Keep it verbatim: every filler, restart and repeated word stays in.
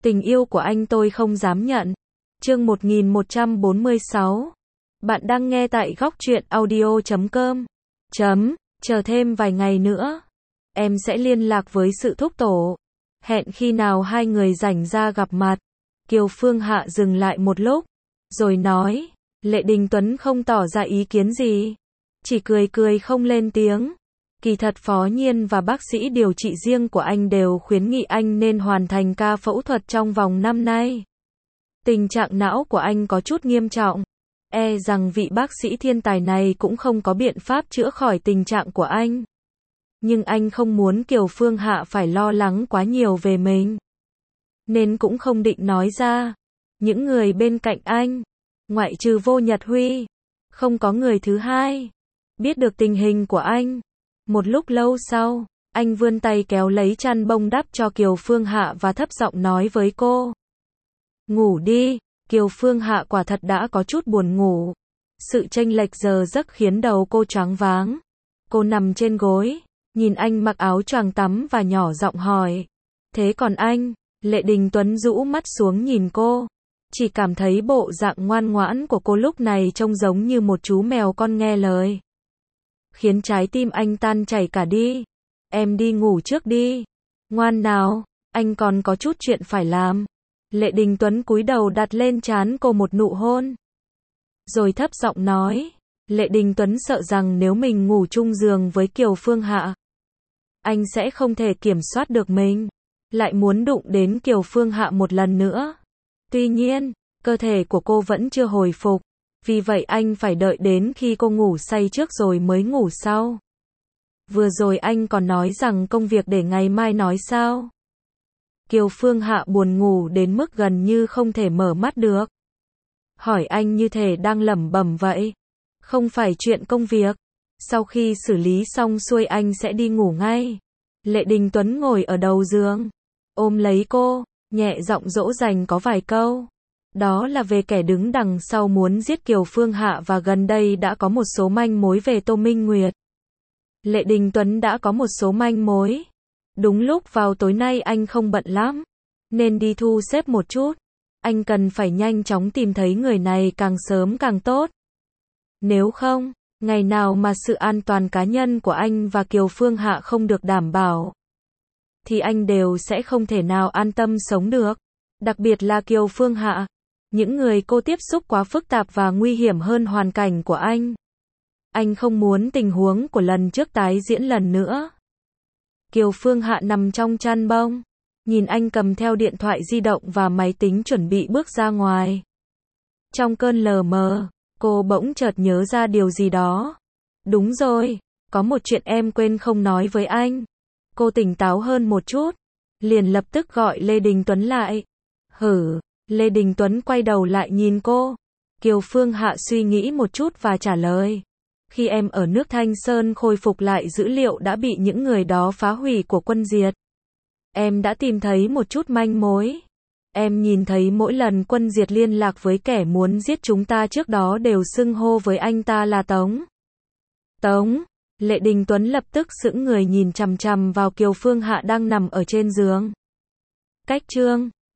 Tình yêu của anh tôi không dám nhận. Chương một nghìn một trăm bốn mươi sáu. Bạn đang nghe tại góc truyện audio chấm com. Chấm, chờ thêm vài ngày nữa. Em sẽ liên lạc với sự thúc tổ. Hẹn khi nào hai người rảnh ra gặp mặt. Kiều Phương Hạ dừng lại một lúc, rồi nói, Lệ Đình Tuấn không tỏ ra ý kiến gì. Chỉ cười cười không lên tiếng. Kỳ thật Phó Nhiên và bác sĩ điều trị riêng của anh đều khuyến nghị anh nên hoàn thành ca phẫu thuật trong vòng năm nay. Tình trạng não của anh có chút nghiêm trọng. E rằng vị bác sĩ thiên tài này cũng không có biện pháp chữa khỏi tình trạng của anh. Nhưng anh không muốn Kiều Phương Hạ phải lo lắng quá nhiều về mình, nên cũng không định nói ra. Những người bên cạnh anh, ngoại trừ Vô Nhật Huy, không có người thứ hai biết được tình hình của anh. Một lúc lâu sau, anh vươn tay kéo lấy chăn bông đắp cho Kiều Phương Hạ và thấp giọng nói với cô. Ngủ đi. Kiều Phương Hạ quả thật đã có chút buồn ngủ. Sự chênh lệch giờ giấc khiến đầu cô choáng váng. Cô nằm trên gối, nhìn anh mặc áo choàng tắm và nhỏ giọng hỏi. Thế còn anh? Lệ Đình Tuấn rũ mắt xuống nhìn cô. Chỉ cảm thấy bộ dạng ngoan ngoãn của cô lúc này trông giống như một chú mèo con nghe lời, khiến trái tim anh tan chảy cả đi. Em đi ngủ trước đi. Ngoan nào, anh còn có chút chuyện phải làm. Lệ Đình Tuấn cúi đầu đặt lên trán cô một nụ hôn, rồi thấp giọng nói. Lệ Đình Tuấn sợ rằng nếu mình ngủ chung giường với Kiều Phương Hạ, anh sẽ không thể kiểm soát được mình, lại muốn đụng đến Kiều Phương Hạ một lần nữa. Tuy nhiên, cơ thể của cô vẫn chưa hồi phục, vì vậy anh phải đợi đến khi cô ngủ say trước rồi mới ngủ sau. Vừa rồi anh còn nói rằng công việc để ngày mai nói sao? Kiều Phương Hạ buồn ngủ đến mức gần như không thể mở mắt được. Hỏi anh như thể đang lẩm bẩm vậy. Không phải chuyện công việc. Sau khi xử lý xong xuôi anh sẽ đi ngủ ngay. Lệ Đình Tuấn ngồi ở đầu giường, ôm lấy cô, nhẹ giọng dỗ dành có vài câu. Đó là về kẻ đứng đằng sau muốn giết Kiều Phương Hạ và gần đây đã có một số manh mối về Tô Minh Nguyệt. Lệ Đình Tuấn đã có một số manh mối. Đúng lúc vào tối nay anh không bận lắm, nên đi thu xếp một chút. Anh cần phải nhanh chóng tìm thấy người này càng sớm càng tốt. Nếu không, ngày nào mà sự an toàn cá nhân của anh và Kiều Phương Hạ không được đảm bảo, thì anh đều sẽ không thể nào an tâm sống được. Đặc biệt là Kiều Phương Hạ. Những người cô tiếp xúc quá phức tạp và nguy hiểm hơn hoàn cảnh của anh. Anh không muốn tình huống của lần trước tái diễn lần nữa. Kiều Phương Hạ nằm trong chăn bông, nhìn anh cầm theo điện thoại di động và máy tính chuẩn bị bước ra ngoài. Trong cơn lờ mờ, cô bỗng chợt nhớ ra điều gì đó. Đúng rồi, có một chuyện em quên không nói với anh. Cô tỉnh táo hơn một chút, liền lập tức gọi Lê Đình Tuấn lại. Hử? Lê Đình Tuấn quay đầu lại nhìn cô. Kiều Phương Hạ suy nghĩ một chút và trả lời. Khi em ở nước Thanh Sơn khôi phục lại dữ liệu đã bị những người đó phá hủy của Quân Diệt, em đã tìm thấy một chút manh mối. Em nhìn thấy mỗi lần Quân Diệt liên lạc với kẻ muốn giết chúng ta trước đó đều xưng hô với anh ta là Tống. Tống? Lệ Đình Tuấn lập tức sững người nhìn chằm chằm vào Kiều Phương Hạ đang nằm ở trên giường. Cách chương